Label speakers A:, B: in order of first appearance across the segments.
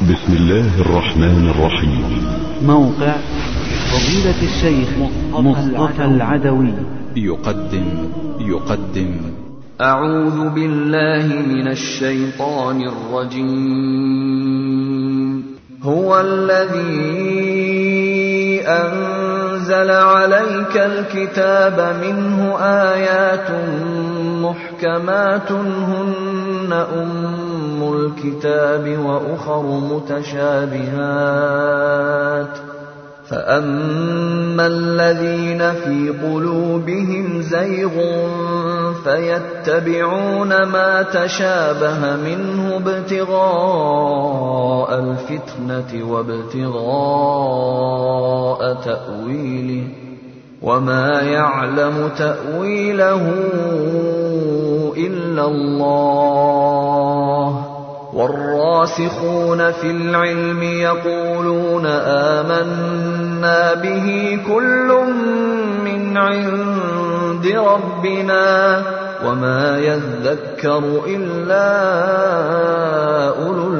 A: بسم الله الرحمن الرحيم.
B: موقع فضيلة الشيخ مصطفى العدوي يقدم
C: أعوذ بالله من الشيطان الرجيم. هو الذي أنزل عليك الكتاب منه آيات محكمات هن أم الكتاب وأخر متشابهات فأما الذين في قلوبهم زيغ فيتبعون ما تشابه منه ابتغاء الفتنة وابتغاء تأويله وما يعلم تأويله إلا الله والراسخون في العلم يقولون آمنا به كل من عند ربنا وما يذكر إلا أولو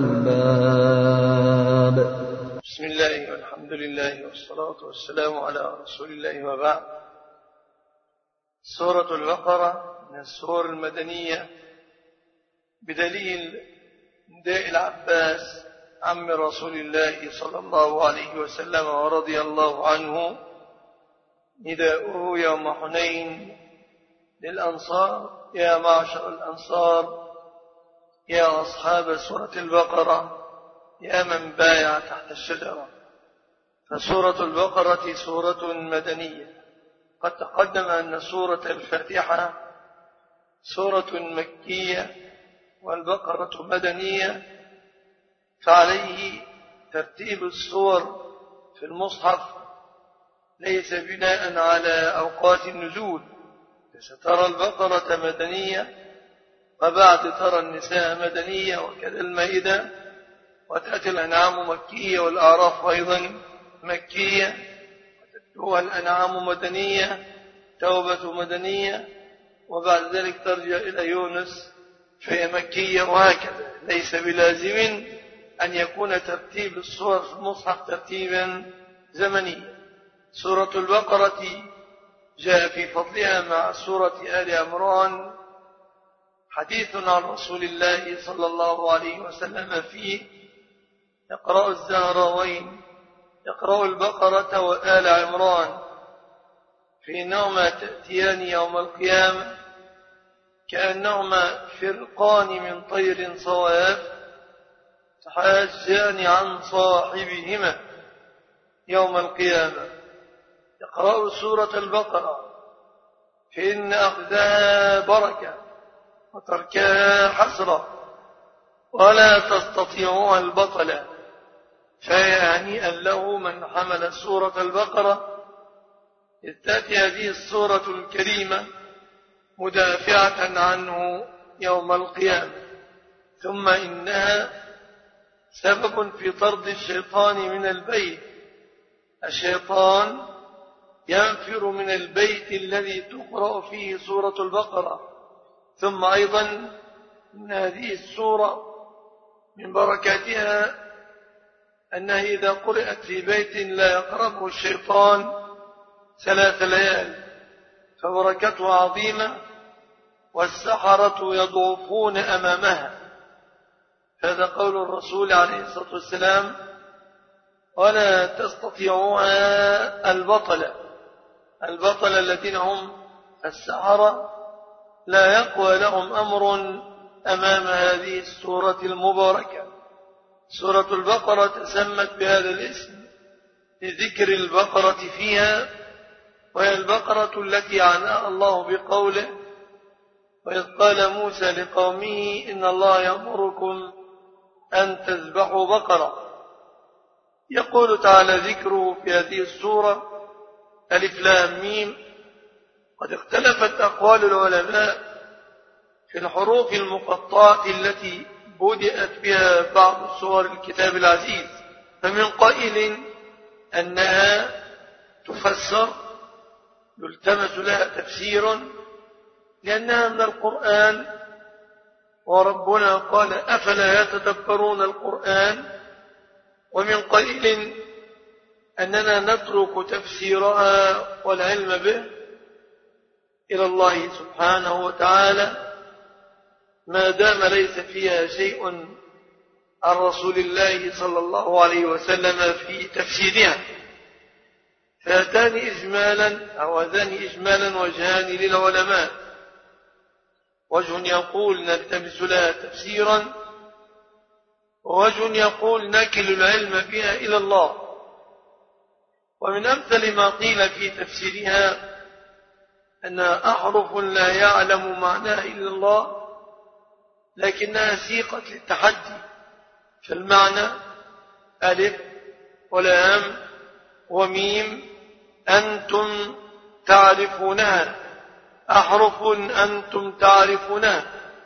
C: الألباب.
D: بسم الله والحمد لله والصلاة والسلام على رسول الله وبعد. سورة البقرة من السور المدنية بدليل نداء العباس عم رسول الله صلى الله عليه وسلم ورضي الله عنه، نداؤه يوم حنين للأنصار: يا معشر الأنصار، يا أصحاب سورة البقرة، يا من بايع تحت الشجرة. فسورة البقرة سورة مدنية. قد تقدم أن سورة الفاتحة سورة مكية والبقرة مدنية، فعليه ترتيب السور في المصحف ليس بناء على أوقات النزول، فسترى البقرة مدنية وبعد ترى النساء مدنية وكذا المائدة، وتأتي الأنعام مكية والأعراف أيضا مكية، وتتلوها الأنعام مدنية، توبة مدنية، وبعد ذلك ترجع إلى يونس فهي مكية، وهكذا. ليس بلازم أن يكون ترتيب السور في المصحف ترتيبا زمنيا. سورة البقرة جاء في فضلها مع سورة آل عمران حديث عن رسول الله صلى الله عليه وسلم فيه: يقرأ الزهراوين، يقرأ البقرة وآل عمران، فإنهما تأتيان يوم القيامة كأنهما فرقان من طير صواف تحاجان عن صاحبهما يوم القيامة. يقرأ سورة البقرة فإن أخذها بركة وتركها حسرة ولا تستطيعها البطلة، فيا هنيئا له من حمل سورة البقرة، إذ تأتي هذه السورة الكريمة مدافعة عنه يوم القيامة. ثم إنها سبب في طرد الشيطان من البيت. الشيطان ينفر من البيت الذي تقرأ فيه سورة البقرة. ثم أيضا إن هذه السورة من بركاتها أنها إذا قرأت في بيت لا يقربه الشيطان 3 ليال، فبركتها عظيمة، والسحرة يضعفون أمامها. هذا قول الرسول عليه الصلاة والسلام: ولا تستطيعها البطل الذين هم السحرة لا يقوى لهم أمر أمام هذه السورة المباركة. سورة البقرة تسمت بهذا الاسم لذكر البقرة فيها، وهي البقرة التي عناها الله بقوله: وإذ قال موسى لقومه إن الله يأمركم أن تذبحوا بقرة. يقول تعالى ذكره في هذه السورة: ألف لام ميم. قد اختلفت أقوال العلماء في الحروف المقطعة التي بدأت بها بعض سور الكتاب العزيز، فمن قائل أنها تفسر يلتمس لها تفسير لأنها من القرآن، وربنا قال: أفلا يتدبرون القرآن ومن قليل أننا نترك تفسيرها والعلم به إلى الله سبحانه وتعالى ما دام ليس فيها شيء عن رسول الله صلى الله عليه وسلم في تفسيرها. فهذان إجمالا وجهان للعلماء: وجه يقول نلتمس لها تفسيرا، ووجه يقول نكل العلم بها إلى الله. ومن أمثل ما قيل في تفسيرها أنها أحرف لا يعلم معناها إلا الله، لكنها سيقت للتحدي، فالمعنى ألف ولام وميم أنتم تعرفونها، أحرف أنتم تعرفونها،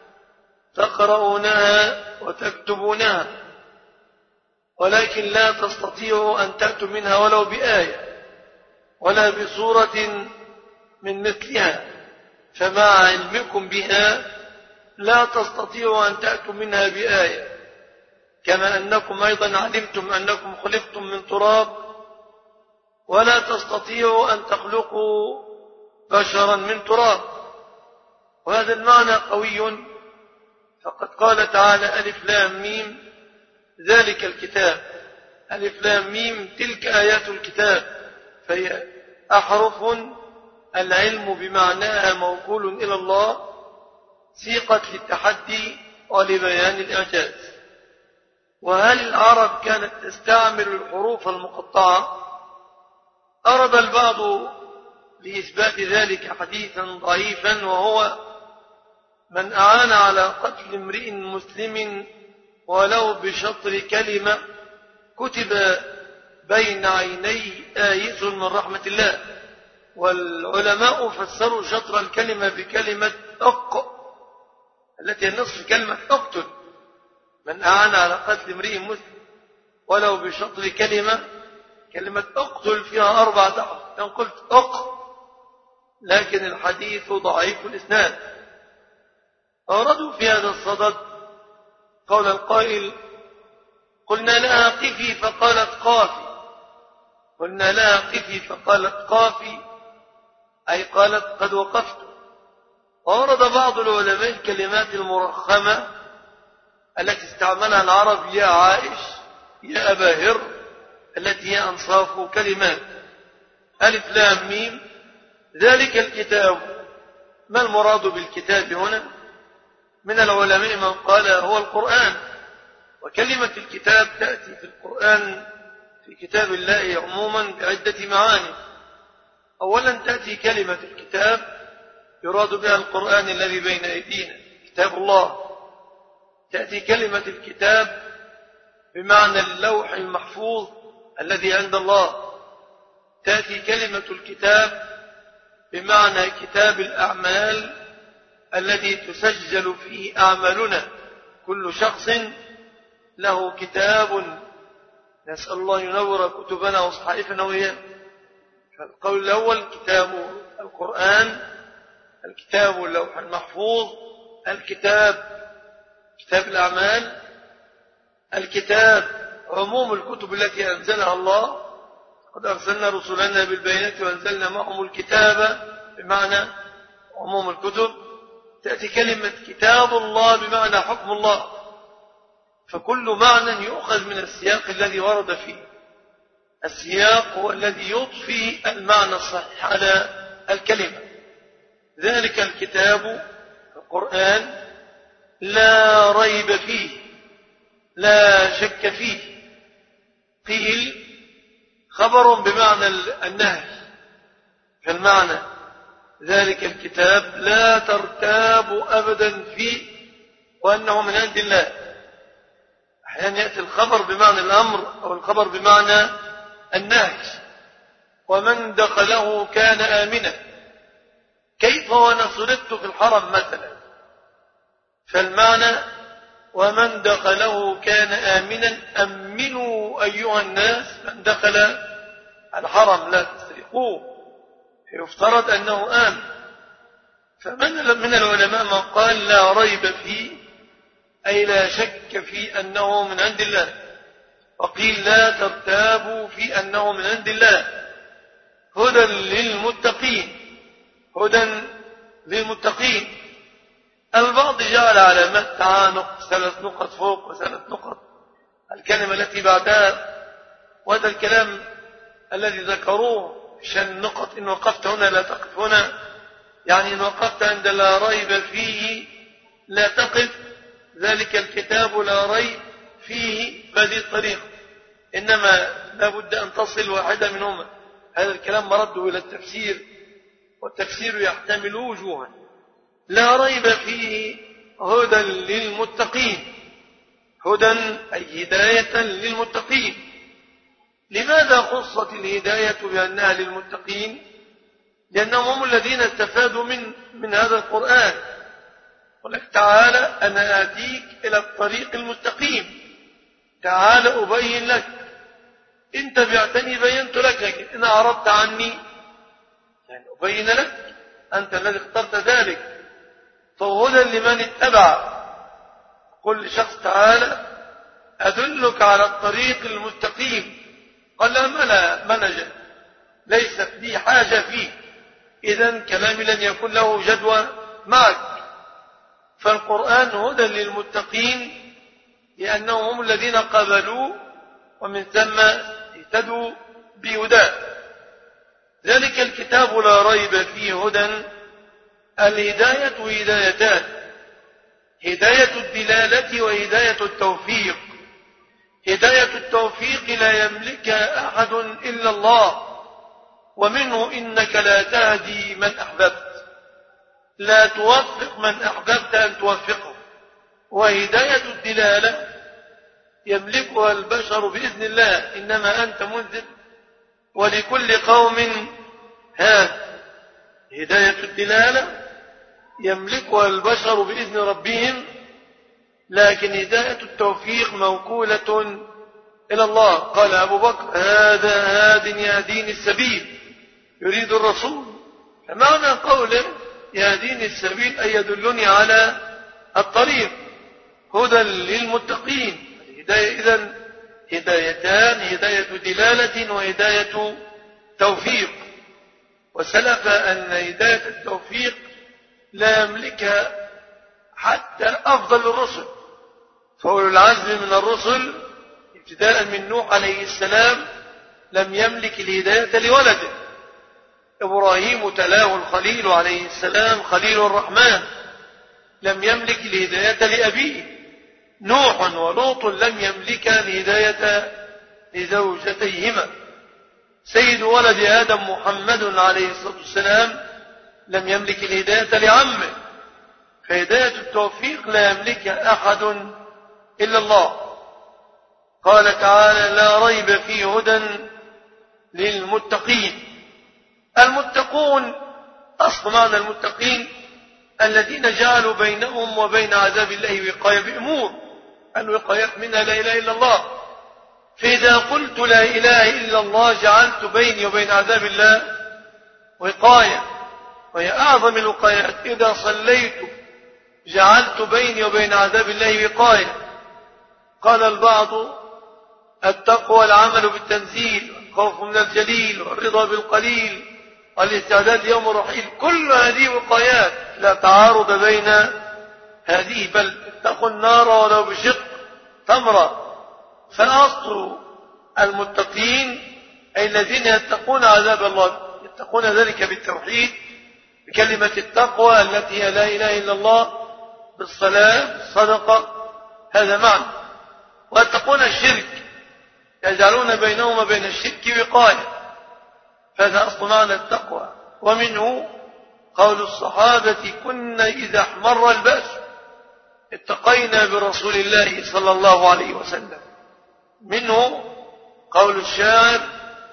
D: تقرؤونها وتكتبونها، ولكن لا تستطيعوا أن تأتوا منها ولو بآية ولا بصورة من مثلها، فمع علمكم بها لا تستطيعوا أن تأتوا منها بآية، كما أنكم أيضا علمتم أنكم خلقتم من تراب ولا تستطيعوا أن تخلقوا بشرا من تراب. وهذا المعنى قوي، فقد قال تعالى ألف لام ميم ذلك الكتاب، ألف لام ميم تلك آيات الكتاب، فهي أحرف العلم بمعناها موكول إلى الله، سيقت للتحدي ولبيان الإعجاز. وهل العرب كانت تستعمل الحروف المقطعة؟ أرد البعض لإثبات ذلك حديثا ضعيفا، وهو من أعان على قتل امرئ مسلم ولو بشطر كلمة كتب بين عينيه آيس من رحمة الله. والعلماء فسروا شطر الكلمة بكلمة التي هي نصف كلمة اقتل. من أعان على قتل امرئ مسلم ولو بشطر كلمة اقتل فيها 4 أحرف، إن قلت لكن الحديث ضعيف الإسناد. أوردوا في هذا الصدد قول القائل: قلنا لها قفي فقالت قافي، قلنا لها قفي فقالت قافي، أي قالت قد وقفت. وأورد بعض العلماء الكلمات المرخمة التي استعملها العرب: يا عائش، يا أبا هر، التي هي أنصاف كلمات. ألف لام ميم ذلك الكتاب. ما المراد بالكتاب هنا؟ من العلماء من قال هو القرآن، وكلمة الكتاب تأتي في القرآن في كتاب الله عموما بعدة معاني. أولا تأتي كلمة الكتاب يراد بها القرآن الذي بين أيدينا كتاب الله. تأتي كلمة الكتاب بمعنى اللوح المحفوظ الذي عند الله. تأتي كلمة الكتاب بمعنى كتاب الأعمال الذي تسجل فيه أعمالنا. كل شخص له كتاب، نسأل الله ينور كتبنا وصحائفنا وإياه. فالقول الأول كتاب القرآن، الكتاب اللوح المحفوظ، الكتاب كتاب الأعمال، الكتاب عموم الكتب التي أنزلها الله. قد أرسلنا رسلنا بالبينات وأنزلنا معهم الكتاب بمعنى عموم الكتب. تأتي كلمة كتاب الله بمعنى حكم الله. فكل معنى يؤخذ من السياق الذي ورد فيه. السياق هو الذي يضفي المعنى الصحيح على الكلمة. ذلك الكتاب القرآن لا ريب فيه، لا شك فيه. قيل خبر بمعنى النهي، فالمعنى ذلك الكتاب لا ترتاب أبدا فيه وأنه من عند الله. أحيانا يأتي الخبر بمعنى الأمر أو الخبر بمعنى النهي. ومن دخله كان آمنا. كيف وأنا صلت في الحرم مثلا؟ فالمعنى ومن دخله كان آمنا. أمنوا أيها الناس من دخل الحرم، لا تسرقوه، يفترض أنه آمن. فمن العلماء من قال لا ريب فيه، أي لا شك في أنه من عند الله. وقيل لا ترتابوا في أنه من عند الله هدى للمتقين. هدى للمتقين. البعض جعل علامات تعانق 3 نقط فوق و3 نقط الكلمة التي بعدها، وهذا الكلام الذي ذكروه عشان النقط إن وقفت هنا لا تقف هنا، يعني إن وقفت عند لا ريب فيه لا تقف، ذلك الكتاب لا ريب فيه بهذه الطريقة، إنما لا بد أن تصل واحدة منهما. هذا الكلام مرده إلى التفسير، والتفسير يحتمل وجوها. لا ريب فيه هدى للمتقين. هدى أي هداية للمتقين. لماذا خصت الهداية بأنها للمتقين؟ لأنهم هم الذين استفادوا من هذا القرآن. قال تعالى أنا آتيك إلى الطريق المستقيم، تعال أبين لك، إن تبعتني بينت لك، لكن إن أعرضت عني يعني أبين لك، أنت الذي اخترت ذلك. فهدى لمن اتبع. قل لشخص تعالى أدلك على الطريق المستقيم، قال لا ما نجد، ليست لي حاجة فيه، إذن كلامي لن يكون له جدوى معك. فالقرآن هدى للمتقين لأنهم هم الذين قبلوا ومن ثم اهتدوا بهداه. ذلك الكتاب لا ريب فيه هدى. الهداية هدايتان: هداية الدلالة وهداية التوفيق. هداية التوفيق لا يملكها أحد إلا الله، ومنه إنك لا تهدي من أحببت، لا توفق من أحببت أن توفقه. وهداية الدلالة يملكها البشر بإذن الله، إنما أنت منذر ولكل قوم هاد. هداية الدلالة يملكها البشر بإذن ربهم، لكن هداية التوفيق موكولة إلى الله. قال أبو بكر هذا هاد يهديني السبيل، يريد الرسول. فمعنى قوله يهديني السبيل أي يدلني على الطريق. هدى للمتقين. الهداية إذن هدايتان: هداية دلالة وهداية توفيق. وسلف أن هداية التوفيق لا يملكها حتى أفضل الرسل. فأولو العزم من الرسل ابتداء من نوح عليه السلام لم يملك الهداية لولده. إبراهيم تلاه الخليل عليه السلام خليل الرحمن، لم يملك الهداية لأبيه. نوح ولوط لم يملكا الهداية لزوجتيهما. سيد ولد آدم محمد عليه الصلاة والسلام لم يملك الهداية لعمه. فهداية التوفيق لا يملكها أحد إلا الله. قال تعالى لا ريب فيه هدى للمتقين. المتقون أصل معنى المتقين الذين جعلوا بينهم وبين عذاب الله وقاية بأمور. الوقاية منها لا إله إلا الله. فإذا قلت لا إله إلا الله جعلت بيني وبين عذاب الله وقاية، وهي أعظم الوقايات. إذا صليت جعلت بيني وبين عذاب الله وقاية. قال البعض التقوى العمل بالتنزيل، الخوف من الجليل، والرضا بالقليل، والاستعداد ليوم الرحيل. كل هذه وقايات لا تعارض بين هذه، بل اتقوا النار ولو بشق تمرة. فأصل المتقين أي الذين يتقون عذاب الله، يتقون ذلك بالتوحيد، بكلمة التقوى التي هي لا إله إلا الله، بالصلاة بالصدقة، هذا معنى. ويتقون الشرك، يجعلون بينهم وبين الشرك وقاية. هذا أصل معنى التقوى. ومنه قول الصحابة كنا إذا احمر البأس اتقينا برسول الله صلى الله عليه وسلم. منه قول الشاعر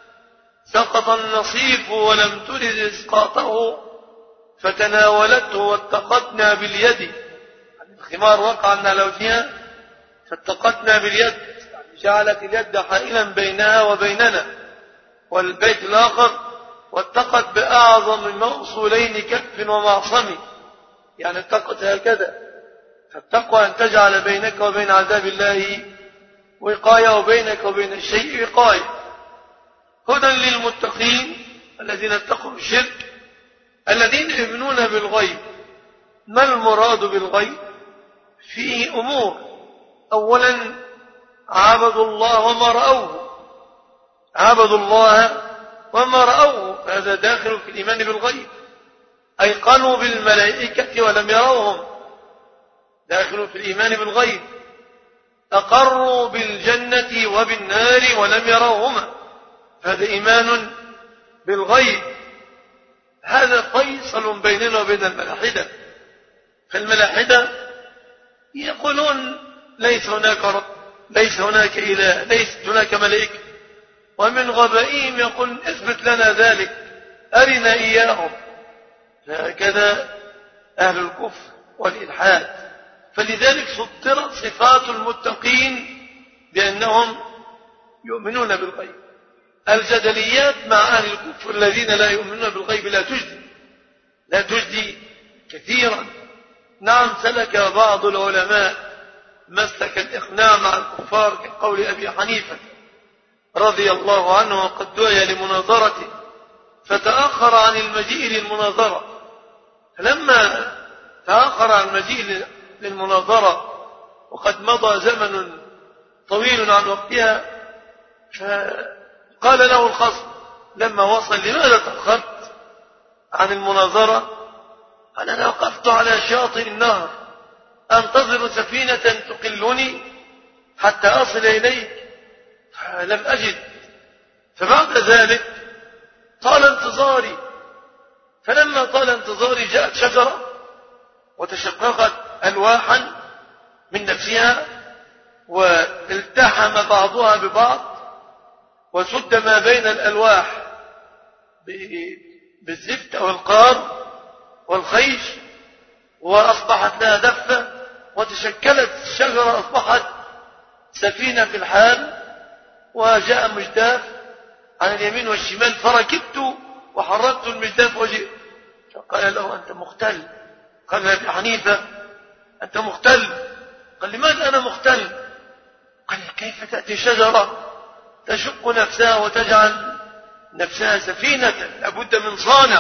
D: سقط النصيف ولم ترد إسقاطه فتناولته واتقتنا باليد. الخمار وقع عنا لوجهها فاتقتنا باليد، جعلت اليد حائلا بينها وبيننا. والبيت الآخر واتقت بأعظم موصولين كف ومعصم، يعني اتقت هكذا. فالتقوى أن تجعل بينك وبين عذاب الله وقاية وبينك وبين الشيء وقاية. هدى للمتقين الذين اتقوا الشرك الذين يؤمنون بالغيب. ما المراد بالغيب؟ فيه أمور. أولا عبدوا الله وما رأوه، عبدوا الله وما رأوه، هذا داخل في الإيمان بالغيب. أيقنوا بالملائكة ولم يروهم، داخل في الإيمان بالغيب. أقروا بالجنة وبالنار ولم يروهما، هذا إيمان بالغيب. هذا فيصل بيننا وبين الملاحدة. فالملاحدة يقولون ليس هناك رب، ليس هناك إله، ليست هناك ملائكة، ومن غبائهم يقول اثبت لنا ذلك، أرنا إياهم. هكذا أهل الكفر والإلحاد. فلذلك سطرت صفات المتقين بأنهم يؤمنون بالغيب. الجدليات مع أهل الكفر الذين لا يؤمنون بالغيب لا تجدي كثيرا. نعم، سلك بعض العلماء مسلك الإقناع مع الكفار كقول أبي حنيفة رضي الله عنه، وقد دعي لمناظرته فتأخر عن المجيء للمناظرة. فلما تأخر عن المجيء للمناظرة وقد مضى زمن طويل عن وقتها، فقال له الخصم لما وصل لماذا تأخرت عن المناظرة؟ قال أنا وقفت على شاطئ النهر أنتظر سفينة تقلني حتى أصل إليك فلم أجد، فبعد ذلك طال انتظاري، فلما طال انتظاري جاءت شجرة وتشققت ألواحا من نفسها والتحم بعضها ببعض وسد ما بين الألواح بالزفت أو القار والخيش، وأصبحت لها دفة وتشكلت الشجرة، أصبحت سفينة في الحال. وجاء مجداف عن اليمين والشمال فركبت وحركت المجداف وجئت، فقال له أنت مختل. قال يا أبي حنيفة أنت مختل. قال لماذا أنا مختل؟ قال كيف تأتي شجرة تشق نفسها وتجعل نفسها سفينة، لابد من صانع.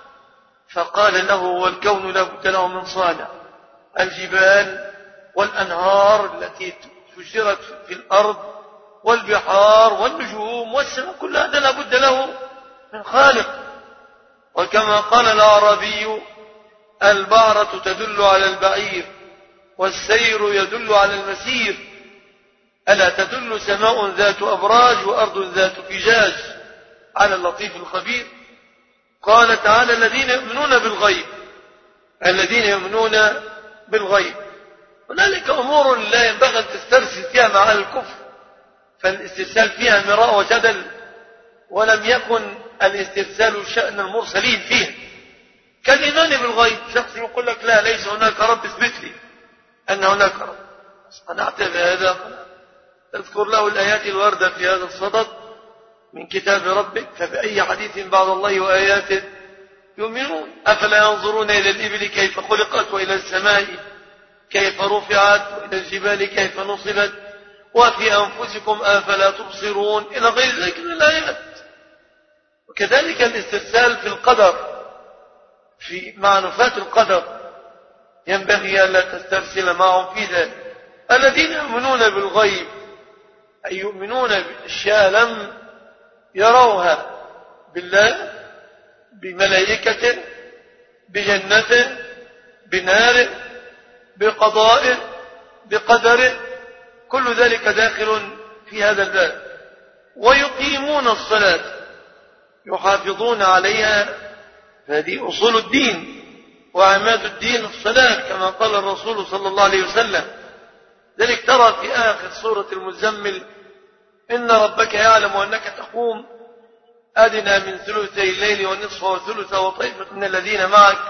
D: فقال له والكون لابد له من صانع، الجبال والأنهار التي فجرت في الأرض والبحار والنجوم والسماء، كل هذا لابد له من خالق. وكما قال الأعرابي البعرة تدل على البعير والسير يدل على المسير، ألا تدل سماء ذات أبراج وأرض ذات فجاج على اللطيف الخبير. قال تعالى الذين يؤمنون بالغيب، الذين يؤمنون بالغيب. هنالك أمور لا ينبغي أن تسترسل فيها مع أهل الكفر، فالاسترسال فيها مراء وجدل، ولم يكن الاسترسال شأن المرسلين فيها. كالإيمان بالغيب، شخص يقول لك لا ليس هناك رب، اثبت لي أن هناك رب، قنعت بهذا، اذكر له الآيات الواردة في هذا الصدد من كتاب ربك، فبأي حديث بعد الله وآياته يؤمنون. أفلا ينظرون إلى الإبل كيف خلقت وإلى السماء كيف رفعت وإلى الجبال كيف نصبت وفي أنفسكم أفلا تبصرون إلى غير ذلك من الآيات. وكذلك الاسترسال في القدر، مع نفاة القدر ينبغي ألا تسترسل معهم في ذلك. الذين يؤمنون بالغيب أي يؤمنون بأشياء لم يروها، بالله، بملائكته، بجنته، بناره، بقضائه، بقدره، كل ذلك داخل في هذا الباب. ويقيمون الصلاة يحافظون عليها، هذه أصول الدين وعماد الدين الصلاة كما قال الرسول صلى الله عليه وسلم. ذلك ترى في آخر سورة المزمل إن ربك يعلم أنك تقوم أدنى من ثلثي الليل ونصفه وثلثه وطائفة من الذين معك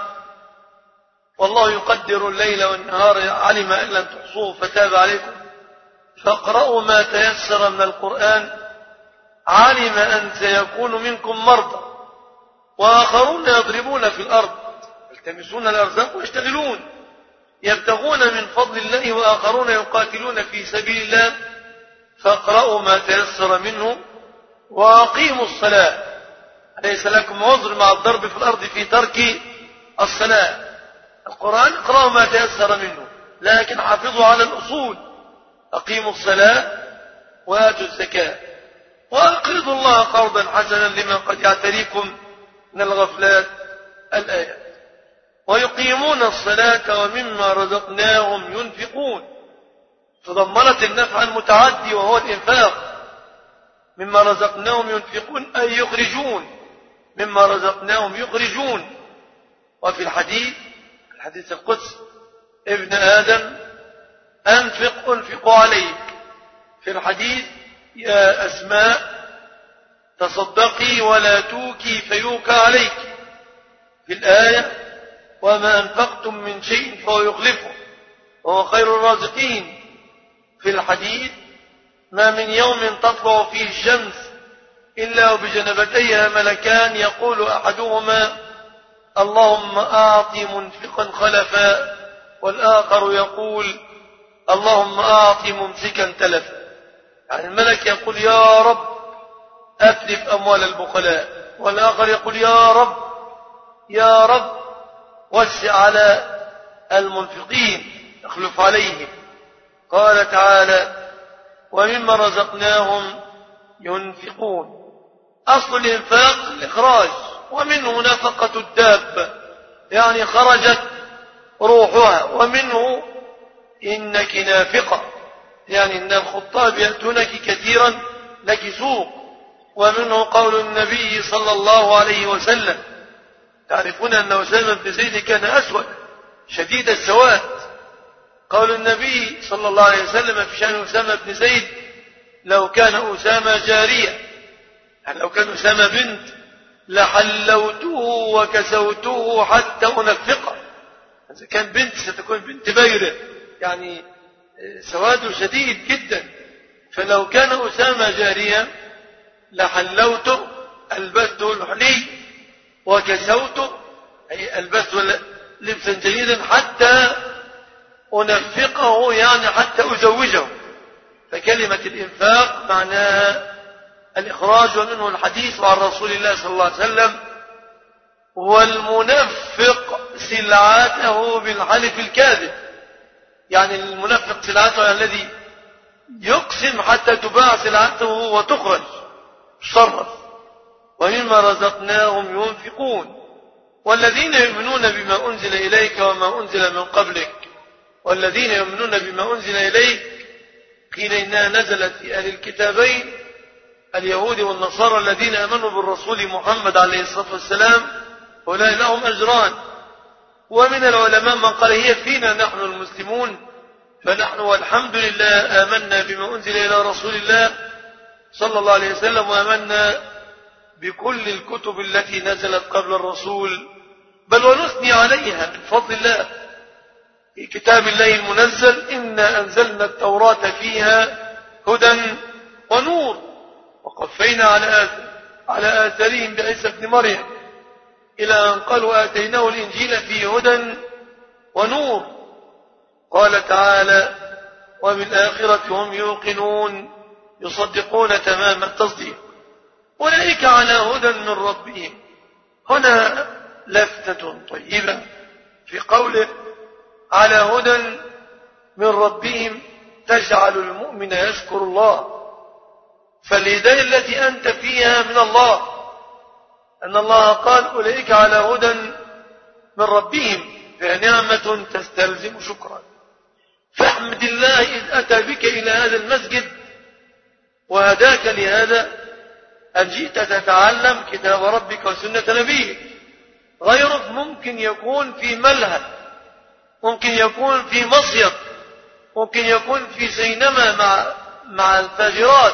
D: والله يقدر الليل والنهار علم أن لم تحصوه فتاب عليكم فاقرأوا ما تيسر من القرآن علم أن سيكون منكم مرضى وآخرون يضربون في الأرض يلتمسون الأرزاق ويشتغلون يبتغون من فضل الله وآخرون يقاتلون في سبيل الله فاقرأوا ما تيسر منه وأقيموا الصلاة. ليس لكم عذر مع الضرب في الأرض في ترك الصلاة. القرآن اقرأوا ما تيسر منه، لكن حافظوا على الأصول. أقيموا الصلاة وآتوا الزكاة وأقرضوا الله قرضا حسنا لمن قد يعتريكم من الغفلات. الآية. ويقيمون الصلاة ومما رزقناهم ينفقون، تضمنت النفع المتعدي وهو الإنفاق. مما رزقناهم ينفقون أي يخرجون، مما رزقناهم يخرجون. وفي الحديث القدسي: ابن آدم أنفق عليك. في الحديث: يا أسماء تصدقي ولا توكي فيوكى عليك. في الآية: وما أنفقتم من شيء فهو يخلفه وهو خير الرازقين. في الحديث: ما من يوم تطلع فيه الشمس إلا وبجنبتيها ملكان يقول أحدهما: اللهم أعط منفقا خلفا، والآخر يقول: اللهم أعط ممسكا تلفا. يعني الملك يقول: يا رب أتلف أموال البخلاء، والآخر يقول: يا رب وسع على المنفقين اخلف عليهم. قال تعالى: ومما رزقناهم ينفقون. أصل الإنفاق الإخراج، ومنه نفقة الدابة يعني خرجت روحها، ومنه إنك نافقة يعني إن الخطاب يأتونك كثيرا لك سوق. ومنه قول النبي صلى الله عليه وسلم: تعرفون أن أسامة بن زيد كان أسود شديد السواد. قول النبي صلى الله عليه وسلم في شأن أسامة بن زيد: لو كان أسامة جارية، يعني لو كان أسامة بنت لحلوته وكسوته حتى أنفقه. إذا كان بنت ستكون بنت بيرة، يعني سواده شديد جدا. فلو كان أسامة جارية لحلوته، ألبسته الحلي، وكسوته أي ألبسته لبسا جديدا حتى أنفقه، يعني حتى أزوجه. فكلمة الإنفاق معناها الإخراج. ومنه الحديث عن رسول الله صلى الله عليه وسلم: والمنفق سلعته بالحلف الكاذب. يعني المنفق سلعته الذي يقسم حتى تباع سلعته وتخرج تصرف. ومما رزقناهم ينفقون. والذين يؤمنون بما أنزل إليك وما أنزل من قبلك. والذين يؤمنون بما أنزل إليك قيل إنها نزلت في أهل الكتابين اليهود والنصارى الذين آمنوا بالرسول محمد عليه الصلاة والسلام، أولئك لهم أجران. ومن العلماء من قال هي فينا نحن المسلمون، فنحن والحمد لله آمنا بما أنزل إلى رسول الله صلى الله عليه وسلم، وآمنا بكل الكتب التي نزلت قبل الرسول، بل ونثني عليها من فضل الله. في كتاب الله المنزل: إنا أنزلنا التوراة فيها هدى ونور، وقفينا على آثارهم بعيسى ابن مريم إلى أن قالوا آتيناه الإنجيل فيه هدى ونور. قال تعالى: وبالآخرة هم يوقنون، يصدقون تمام التصديق. أولئك على هدى من ربهم. هنا لفتة طيبة في قوله على هدى من ربهم تجعل المؤمن يشكر الله. فالهداية التي أنت فيها من الله، أن الله قال: أولئك على هدى من ربهم، فنعمة تستلزم شكرا. فاحمد الله إذ أتى بك إلى هذا المسجد وهداك لهذا، أن جئت تتعلم كتاب ربك وسنة نبيك. غيرك ممكن يكون في ملهى، ممكن يكون في مصيد، ممكن يكون في سينما مع الفاجرات.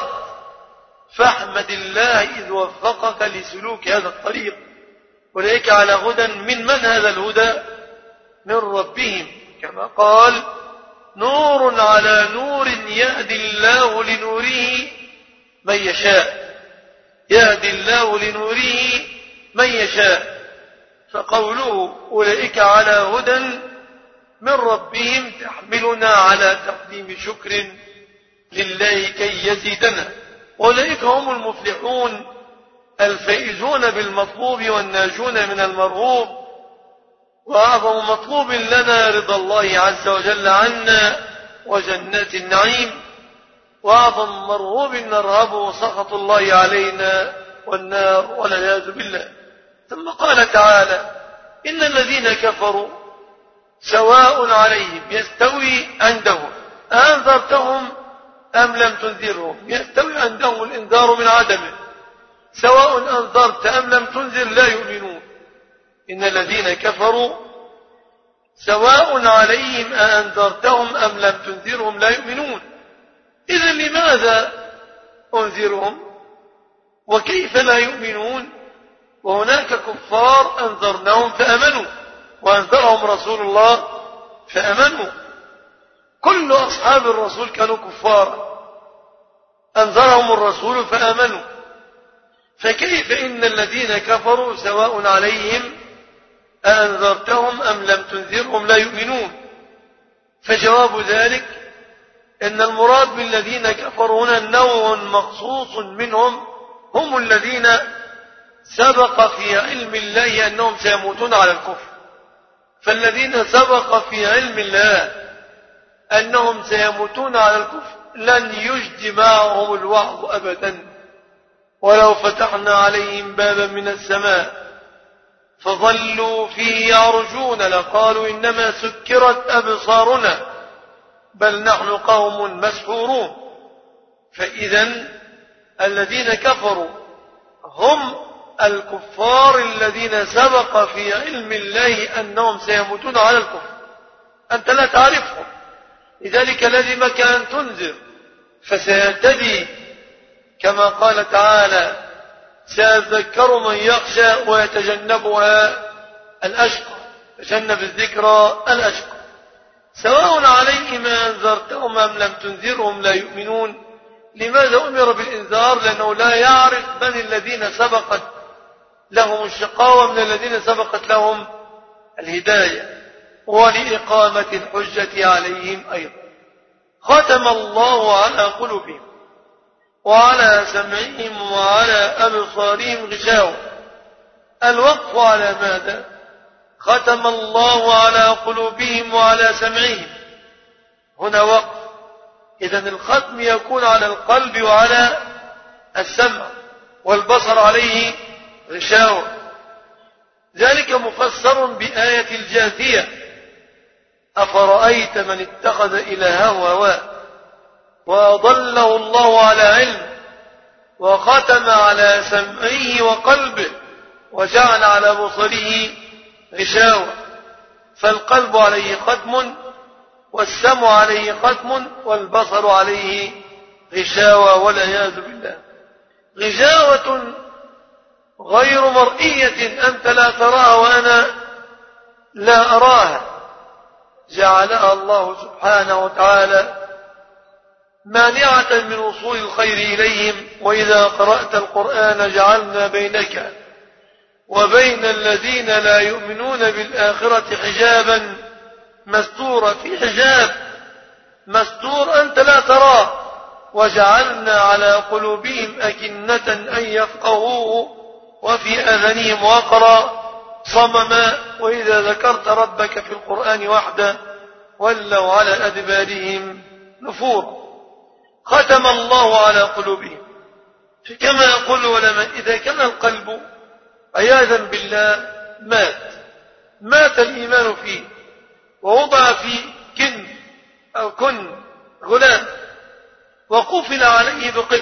D: فاحمد الله إذ وفقك لسلوك هذا الطريق. أولئك على هدى من هذا الهدى؟ من ربهم، كما قال: نور على نور يهدي الله لنوره من يشاء. يهدي الله لنوره من يشاء. فقوله أولئك على هدى من ربهم تحملنا على تقديم شكر لله كي يزيدنا. أولئك هم المفلحون الفائزون بالمطلوب والناجون من المرغوب. وأعظم مطلوب لنا رضا الله عز وجل عنا وجنات النعيم، وأعظم مرغوب نرهبه سخط الله علينا والنار والعياذ بالله. ثم قال تعالى: إن الذين كفروا سواء عليهم يستوي عندهم أنذرتهم أم لم تنذرهم. يستوي عندهم الإنذار من عدمه، سواء أنذرت أم لم تنذر لا يؤمنون. إن الذين كفروا سواء عليهم أنذرتهم أم لم تنذرهم لا يؤمنون. إذن لماذا أنذرهم وكيف لا يؤمنون وهناك كفار أنذرناهم فأمنوا وأنذرهم رسول الله فأمنوا؟ كل أصحاب الرسول كانوا كفارا، أنذرهم الرسول فآمنوا، فكيف إن الذين كفروا سواء عليهم أنذرتهم أم لم تنذرهم لا يؤمنون؟ فجواب ذلك إن المراد بالذين كفروا هنا نوع مخصوص منهم، هم الذين سبق في علم الله أنهم سيموتون على الكفر. فالذين سبق في علم الله أنهم سيموتون على الكفر لن يجد معهم الوعظ أبدا، ولو فتحنا عليهم بابا من السماء فظلوا فيه يعرجون لقالوا إنما سكرت أبصارنا بل نحن قوم مسحورون. فإذا الذين كفروا هم الكفار الذين سبق في علم الله أنهم سيموتون على الكفر، أنت لا تعرفهم، لذلك لازمك أن تنذر فسيهتدي. كما قال تعالى: سيذكر من يخشى ويتجنبها الأشقى، تجنب الذكرى الأشقى. سواء عليهم أنذرتهم أم لم تنذرهم لا يؤمنون. لماذا أمر بالإنذار؟ لأنه لا يعرف من الذين سبقت لهم الشقاوة من الذين سبقت لهم الهداية، ولإقامة الحجة عليهم أيضا. ختم الله على قلوبهم وعلى سمعهم وعلى أبصارهم غشاوة. الوقف على ماذا؟ ختم الله على قلوبهم وعلى سمعهم، هنا وقف. إذن الختم يكون على القلب وعلى السمع، والبصر عليه غشاوة. ذلك مفسر بآية الجاثية: أفرأيت من اتخذ إلهه هواه وأضله الله على علم وختم على سمعه وقلبه وجعل على بصره غشاوة. فالقلب عليه ختم والسمع عليه ختم والبصر عليه غشاوة والعياذ بالله. غشاوة غير مرئية، أنت لا تراها وأنا لا أراها، جعلها الله سبحانه وتعالى مانعة من وصول الخير إليهم. وإذا قرأت القرآن جعلنا بينك وبين الذين لا يؤمنون بالآخرة حجابا مستورا، في حجاب مستور أنت لا تراه. وجعلنا على قلوبهم أكنة أن يفقهوه وفي آذانهم وقرا صمما، وإذا ذكرت ربك في القرآن وحده ولوا على أدبارهم نفورا. ختم الله على قلوبهم. كما يقول العلماء: إذا كان القلب عياذا بالله مات الإيمان فيه ووضع في كن أو كن غلام وقفل عليه بقفل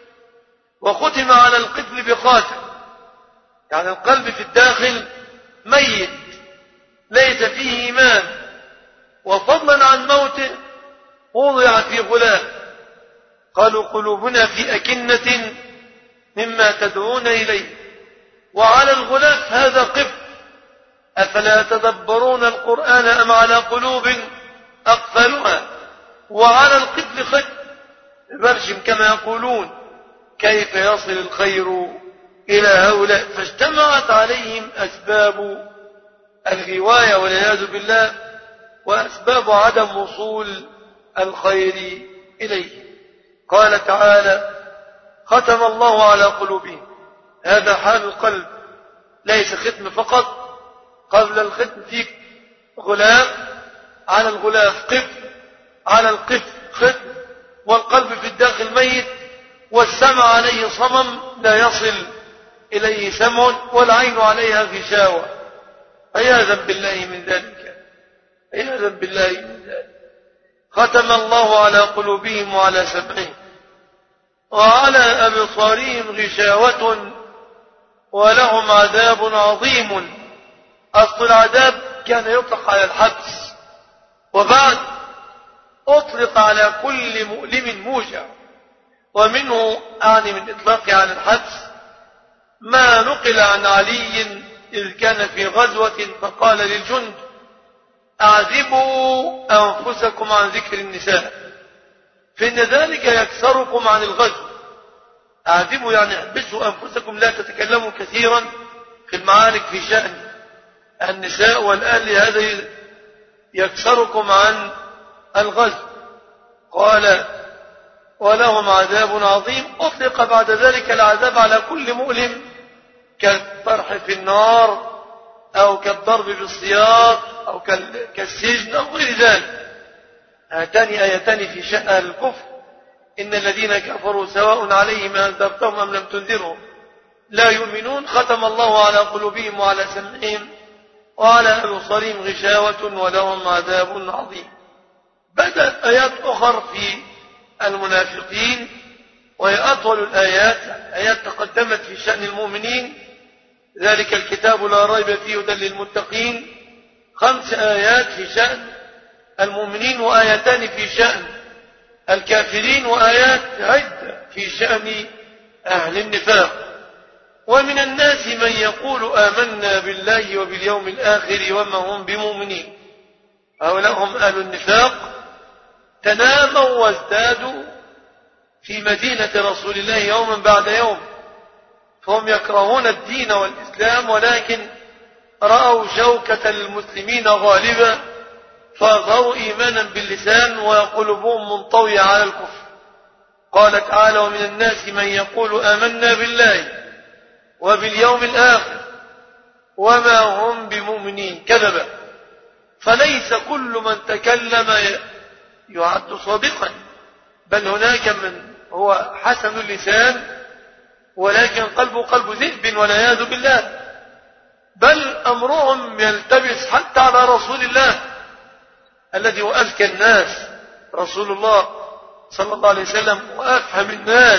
D: وختم على القفل بخاتم، يعني القلب في الداخل ميت ليس فيه إيمان، وفضلا عن موته وضع في غلام. قالوا: قلوبنا في أكنة مما تدعون إليه. وعلى الغلاف هذا قفل. أفلا يتدبرون القرآن أم على قلوب أقفلها؟ وعلى القفل ختم برشم كما يقولون. كيف يصل الخير إلى هؤلاء؟ فاجتمعت عليهم أسباب الغواية والعياذ بالله وأسباب عدم وصول الخير إليه. قال تعالى ختم الله على قلوبهم. هذا حال القلب، ليس ختم فقط، قبل الختم فيك غلاف، على الغلاف قفل، على القفل ختم، والقلب في الداخل ميت، والسمع عليه صمم لا يصل إليه سمع، والعين عليها غشاوة. عياذا بالله من ذلك، عياذا بالله من ذلك. ختم الله على قلوبهم وعلى سمعهم وعلى أبصارهم غشاوة ولهم عذاب عظيم. أصل العذاب كان يطلق على الحبس، وبعد أطلق على كل مؤلم موجع، ومنه أعني من إطلاقه على الحبس ما نقل عن علي إذ كان في غزوة فقال للجند أعذبوا أنفسكم عن ذكر النساء فإن ذلك يكسركم عن الغزو. أعذبوا يعني احبسوا أنفسكم، لا تتكلموا كثيرا في المعارك في شأن النساء والأهل، هذا يكسركم عن الغزو. قال ولهم عذاب عظيم. أطلق بعد ذلك العذاب على كل مؤلم كالطرح في النار أو كالضرب بالسياط أو كالسجن أو غير ذلك. هاتان آيتان في شأن الكفر إن الذين كفروا سواء عليهم أنذرتهم أم لم تنذرهم لا يؤمنون. ختم الله على قلوبهم وعلى سمعهم وعلى أبصارهم غشاوة ولهم عذاب عظيم. بدأت آيات أخرى في المنافقين وهي أطول الآيات، آيات تقدمت في شأن المؤمنين ذلك الكتاب لا ريب فيه هدى للمتقين. 5 آيات في شأن المؤمنين وآيتان في شأن الكافرين وآيات عدة في شأن أهل النفاق. ومن الناس من يقول آمنا بالله وباليوم الآخر وما هم بمؤمنين. هؤلاء هم أهل النفاق، تناموا وازدادوا في مدينة رسول الله يوما بعد يوم، فهم يكرهون الدين والإسلام ولكن رأوا شوكة المسلمين غالبة فأظهروا إيمانا باللسان وقلوبهم منطوية على الكفر. قال تعالى ومن الناس من يقول آمنا بالله وباليوم الآخر وما هم بمؤمنين كذبا. فليس كل من تكلم يعد صادقا، بل هناك من هو حسن اللسان ولكن قلبه قلب ذئب والعياذ بالله. بل أمرهم يلتبس حتى على رسول الله الذي هو أذكى الناس، رسول الله صلى الله عليه وسلم، وأفهم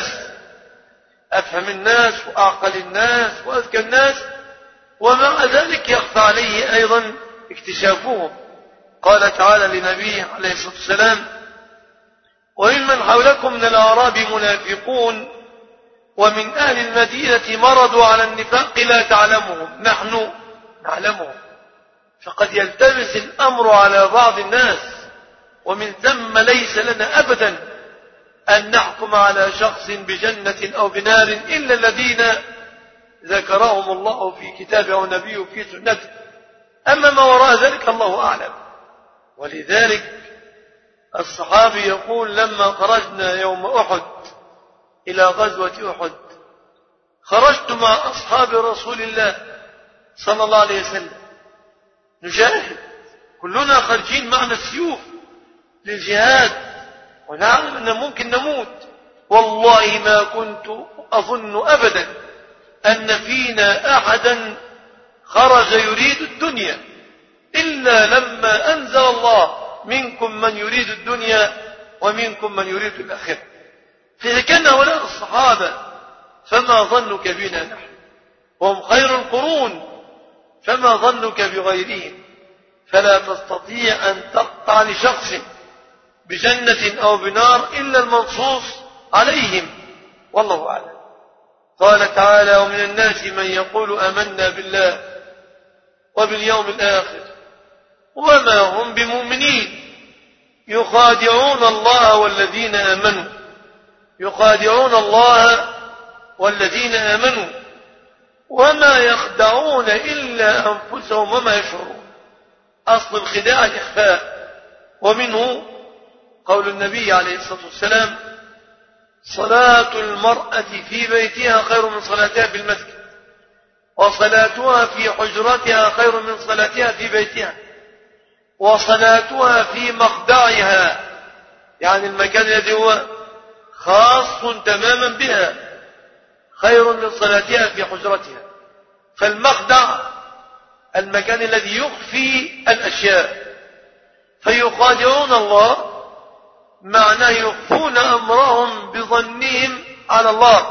D: الناس وأعقل الناس وأذكى الناس، ومع ذلك يخفى عليه أيضا اكتشافهم. قال تعالى لنبيه عليه الصلاة والسلام وممن حولكم من الأعراب منافقون ومن أهل المدينة مرضوا على النفاق لا تعلمهم نحن نعلمهم. فقد يلتبس الأمر على بعض الناس، ومن ثم ليس لنا أبدا أن نحكم على شخص بجنة أو بنار إلا الذين ذكرهم الله في كتابه ونبيه في سنته، أما ما وراء ذلك الله أعلم. ولذلك الصحابي يقول لما خرجنا يوم أحد إلى غزوة أحد خرجت مع أصحاب رسول الله صلى الله عليه وسلم نجاهد، كلنا خارجين معنا السيوف للجهاد ونعلم أن ممكن نموت. والله ما كنت أظن أبدا أن فينا أحدا خرج يريد الدنيا إلا لما أنزل الله منكم من يريد الدنيا ومنكم من يريد الآخرة. فإذا كان هؤلاء الصحابة فما ظنك بنا نحن، وهم خير القرون، فما ظنك بغيرهم. فلا تستطيع أن تقطع لشخص بجنة أو بنار إلا المنصوص عليهم، والله أعلم. قال تعالى ومن الناس من يقول آمنا بالله وباليوم الآخر وما هم بمؤمنين يخادعون الله والذين آمنوا، يخادعون الله والذين آمنوا وما يخدعون إلا أنفسهم وما يشعرون. أصل الخداع الإخفاء، ومنه قول النبي عليه الصلاة والسلام صلاة المرأة في بيتها خير من صلاتها في المسجد، وصلاتها في حجرتها خير من صلاتها في بيتها، وصلاتها في مخدعها، يعني المكان الذي هو خاص تماما بها، خير من صلاتها في حجرتها. فالمخدع المكان الذي يخفي الأشياء، فيخادعون الله، معناه يخفون أمرهم بظنهم على الله،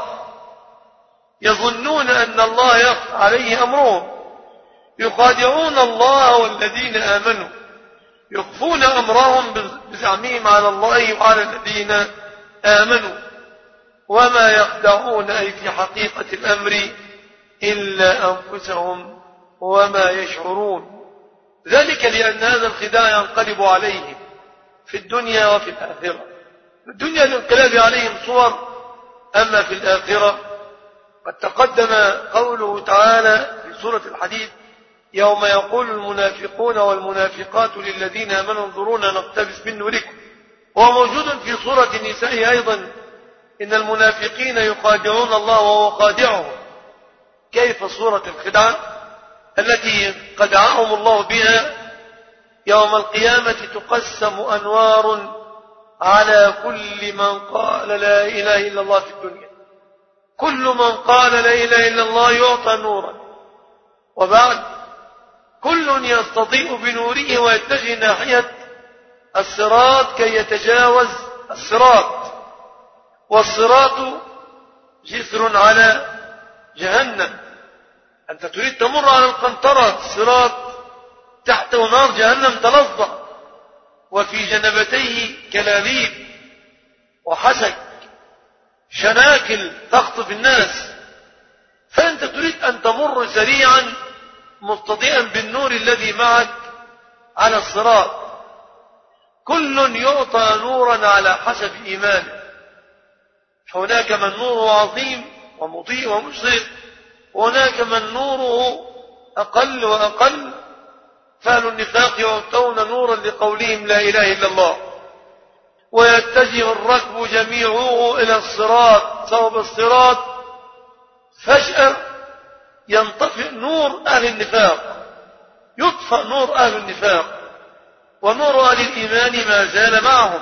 D: يظنون أن الله يخفى عليه أمرهم، يخادعون الله والذين آمنوا، يخفون أمرهم بزعمهم على الله وعلى الذين آمنوا، وما يخدعون أي في حقيقة الأمر إلا أنفسهم وما يشعرون. ذلك لأن هذا الخداع ينقلب عليهم في الدنيا وفي الآخرة. في الدنيا الانقلاب عليهم صور، أما في الآخرة قد تقدم قوله تعالى في سورة الحديد: يوم يقول المنافقون والمنافقات للذين آمنوا انظرونا نقتبس من نوركم. وموجود في سورة النساء أيضا: إن المنافقين يخادعون الله وهو خادعهم. كيف صورة الخدعة التي خدعهم الله بها؟ يوم القيامة تقسم أنوار على كل من قال لا إله إلا الله في الدنيا. كل من قال لا إله إلا الله يعطى نورا، وبعد كل يستضيء بنوره ويتجه ناحية الصراط كي يتجاوز الصراط، والصراط جسر على جهنم. أنت تريد تمر على القنطرة، الصراط تحته نار جهنم تلظى، وفي جنبتيه كلاليب وحسك شناكل تخطف الناس، فأنت تريد أن تمر سريعا مستضيئا بالنور الذي معك على الصراط. كل يعطى نورا على حسب إيمانه، فهناك من نوره عظيم ومضيء ومشرق، وهناك من نوره أقل وأقل. فأهل النفاق يعطون نورا لقولهم لا إله إلا الله، ويتجه الركب جميعه إلى الصراط، صوب الصراط، فجأة ينطفئ نور أهل النفاق، يطفأ نور أهل النفاق، ونور أهل الإيمان ما زال معهم،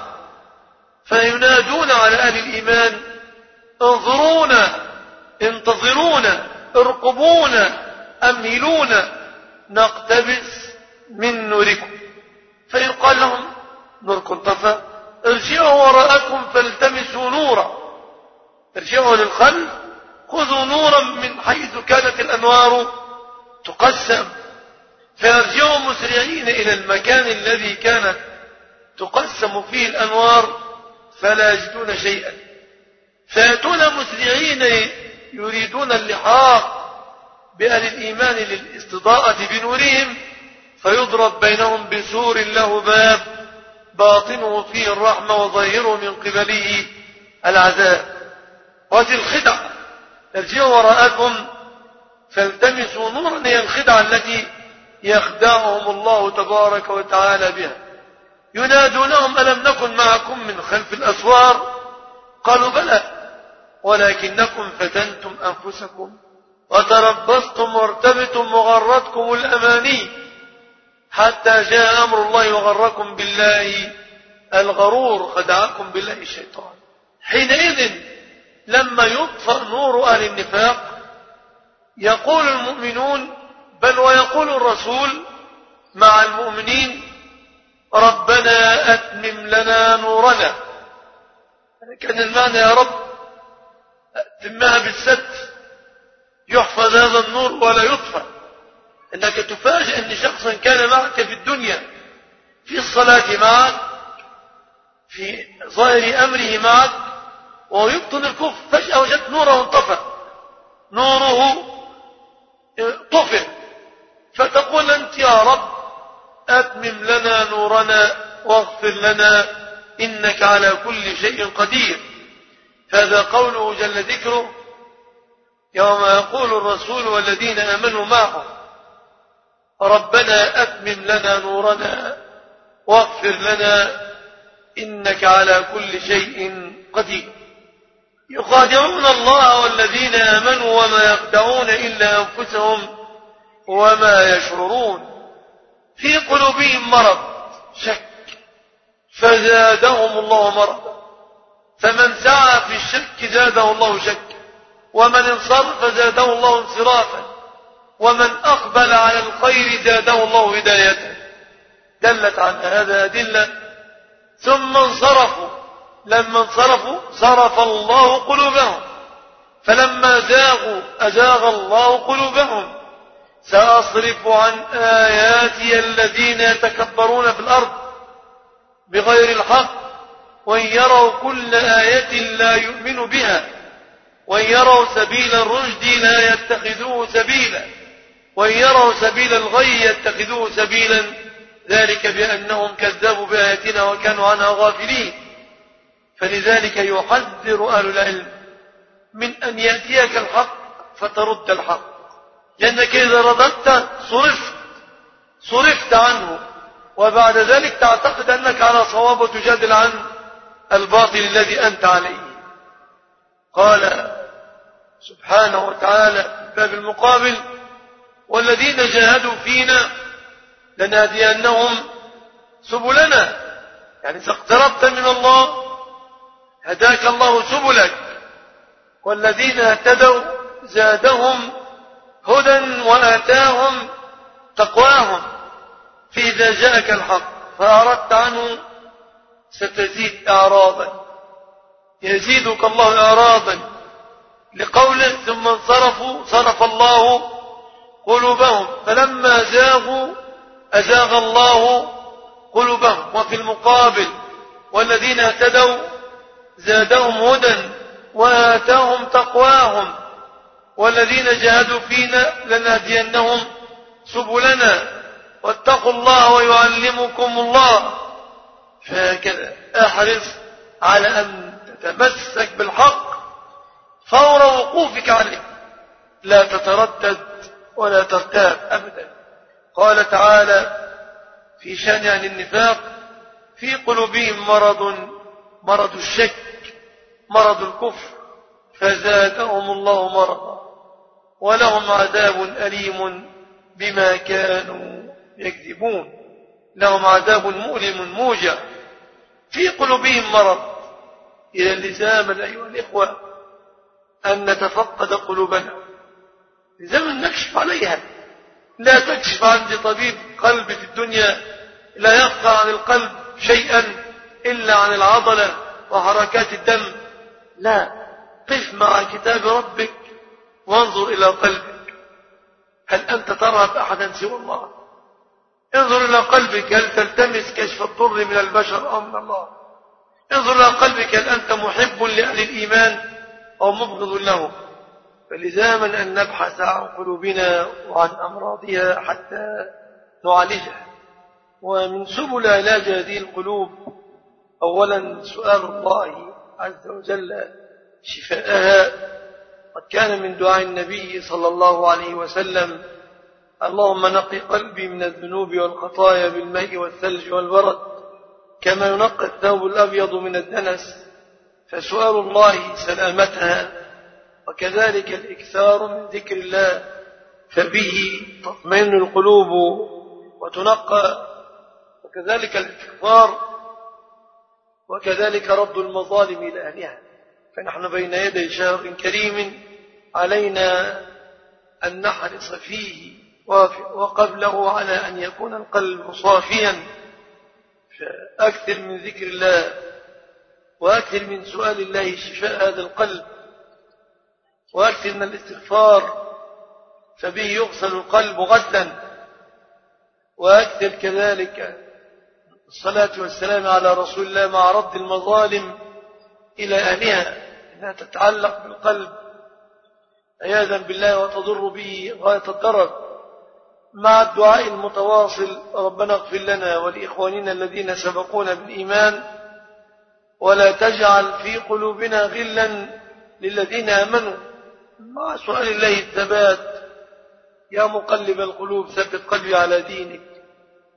D: فينادون على أهل الإيمان: انظرونا، انتظرونا، ارقبونا، أمهلونا نقتبس من نوركم. فيقال لهم: نوركم انطفأ، ارجعوا وراءكم فالتمسوا نورا، ارجعوا للخلف، خذوا نورا من حيث كانت الأنوار تقسم. فيرجعوا مسرعين إلى المكان الذي كانت تقسم فيه الأنوار فلا يجدون شيئا، فيأتون مسرعين يريدون اللحاق بأهل الإيمان للاستضاءة بنورهم، فيضرب بينهم بسور له باب باطنه فيه الرحمة وظاهره من قبله العذاب. وهذه الخدعة: ارجعوا وراءكم فالتمسوا نورا، هي الخدعة التي يخدعهم الله تبارك وتعالى بها. ينادونهم: ألم نكن معكم من خلف الأسوار؟ قالوا: بلى، ولكنكم فتنتم أنفسكم وتربصتم وارتبتم وغرتكم الأماني حتى جاء أمر الله وغركم بالله الغرور، خدعكم بالله الشيطان. حينئذ لما يطفأ نور أهل النفاق يقول المؤمنون، بل ويقول الرسول مع المؤمنين: ربنا أتمم لنا نورنا. كان المعنى: يا رب أتمها بالستر، يحفظ هذا النور ولا يطفأ. انك تفاجئ ان شخصا كان معك في الدنيا في الصلاة معك، في ظاهر امره معك، وهو يبطن الكفر، فجأة وجدت نوره انطفأ، نوره طفئ، فتقول انت: يا رب اتمم لنا نورنا واغفر لنا انك على كل شيء قدير. فهذا قوله جل ذكره يوم يقول الرسول والذين آمنوا معه: ربنا أتمم لنا نورنا واغفر لنا إنك على كل شيء قدير. يخادعون الله والذين آمنوا وما يخدعون إلا أنفسهم وما يشعرون. في قلوبهم مرض شك فزادهم الله مرضا، فمن سعى في الشك زاده الله شك، ومن انصرف زاده الله انصرافا، ومن أقبل على الخير زاده الله هداية. دلت عن هذا أدلة. ثم انصرفوا، لما انصرفوا صرف الله قلوبهم، فلما زاغوا أزاغ الله قلوبهم. سأصرف عن آياتي الذين يتكبرون في الأرض بغير الحق، وإن يروا كل آية لا يؤمنوا بها، وإن يروا سبيل الرشد لا يتخذوه سبيلا، وإن يروا سبيل الغي يتخذوه سبيلا، ذلك بأنهم كذبوا بآياتنا وكانوا عنها غافلين. فلذلك يحذر أهل العلم من أن يأتيك الحق فترد الحق، لأنك إذا رددت صرفت عنه، وبعد ذلك تعتقد أنك على صواب وتجادل عن الباطل الذي أنت عليه. قال سبحانه وتعالى في الباب المقابل: والذين جاهدوا فينا لنهدينهم سبلنا. يعني إذا اقتربت من الله هداك الله سبلك، والذين اهتدوا زادهم هدى وآتاهم تقواهم. فإذا جاءك الحق فأردت عنه ستزيد إعراضا، يزيدك الله إعراضا لقوله: ثم انصرفوا صرف الله قلوبهم، فلما زاغوا أزاغ الله قلوبهم. وفي المقابل: والذين اهتدوا زادهم هدى وآتاهم تقواهم، والذين جاهدوا فينا لنهدينهم سبلنا، واتقوا الله ويعلمكم الله. فهكذا احرص على أن تتمسك بالحق فور وقوفك عليه، لا تتردد ولا ترتاب أبدا. قال تعالى في شأن عن النفاق: في قلوبهم مرض الشك، مرض الكفر، فزادهم الله مرضا، ولهم عذاب أليم بما كانوا يكذبون. لهم عذاب مؤلم موجع. في قلوبهم مرض. إلى اللزام أيها الإخوة أن نتفقد قلوبنا، لزام أن نكشف عليها. لا تكشف عند طبيب قلب في الدنيا، لا يخفى عن القلب شيئا إلا عن العضلة وحركات الدم. لا، قف مع كتاب ربك وانظر إلى قلبك. هل أنت ترهب أحدا سوى الله؟ انظر إلى قلبك، هل تلتمس كشف الضر من البشر أو من الله؟ انظر إلى قلبك، هل أنت محب لأهل الإيمان أو مبغض له؟ فلزاما أن نبحث عن قلوبنا وعن أمراضها حتى نعالجها. ومن سبل علاج هذه القلوب أولا سؤال الله عز وجل شفاءها. قد كان من دعاء النبي صلى الله عليه وسلم: اللهم نقي قلبي من الذنوب والخطايا بالماء والثلج والبرد كما ينقى الثوب الأبيض من الدنس. فسؤال الله سلامتها، وكذلك الإكثار من ذكر الله، فبه تطمئن القلوب وتنقى، وكذلك الاستغفار، وكذلك رد المظالم إلى أهلها. فنحن بين يدي شهر كريم علينا أن نحرص فيه وقبله على أن يكون القلب صافيا. فأكثر من ذكر الله وأكثر من سؤال الله شفاء هذا القلب، وأكثر من الاستغفار فبه يغسل القلب غسلا، وأكثر كذلك الصلاة والسلام على رسول الله مع رد المظالم إلى أهلها، أنها تتعلق بالقلب عياذا بالله وتضر به غاية الضرر، مع الدعاء المتواصل: ربنا اغفر لنا ولإخواننا الذين سبقونا بالإيمان ولا تجعل في قلوبنا غلا للذين آمنوا، مع سؤال الله الثبات: يا مقلب القلوب ثبت قلبي على دينك،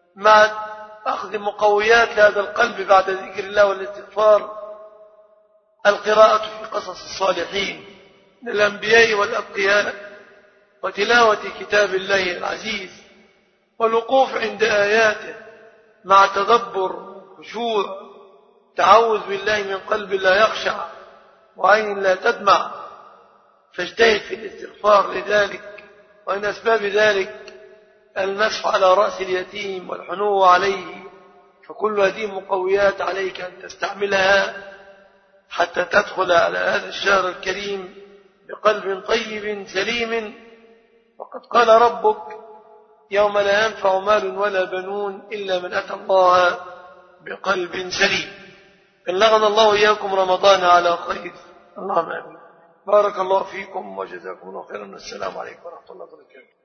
D: مع أخذ مقويات هذا القلب بعد ذكر الله والاستغفار. القراءة في قصص الصالحين من الأنبياء والأتقياء وتلاوة كتاب الله العزيز والوقوف عند آياته مع تدبر خشوع تعوذ بالله من قلب لا يخشع وعين لا تدمع. فاجتهد في الاستغفار لذلك، وإن أسباب ذلك المسح على رأس اليتيم والحنو عليه، فكل هذه مقويات عليك أن تستعملها حتى تدخل على هذا الشهر الكريم بقلب طيب سليم. وقد قال ربك يوم لا ينفع مال ولا بنون إلا من أتى الله بقلب سليم. بلغنا الله إياكم رمضان على خير، اللهم آمين. بارك الله فيكم وجزاكم الله خيرا. السلام عليكم ورحمة الله وبركاته.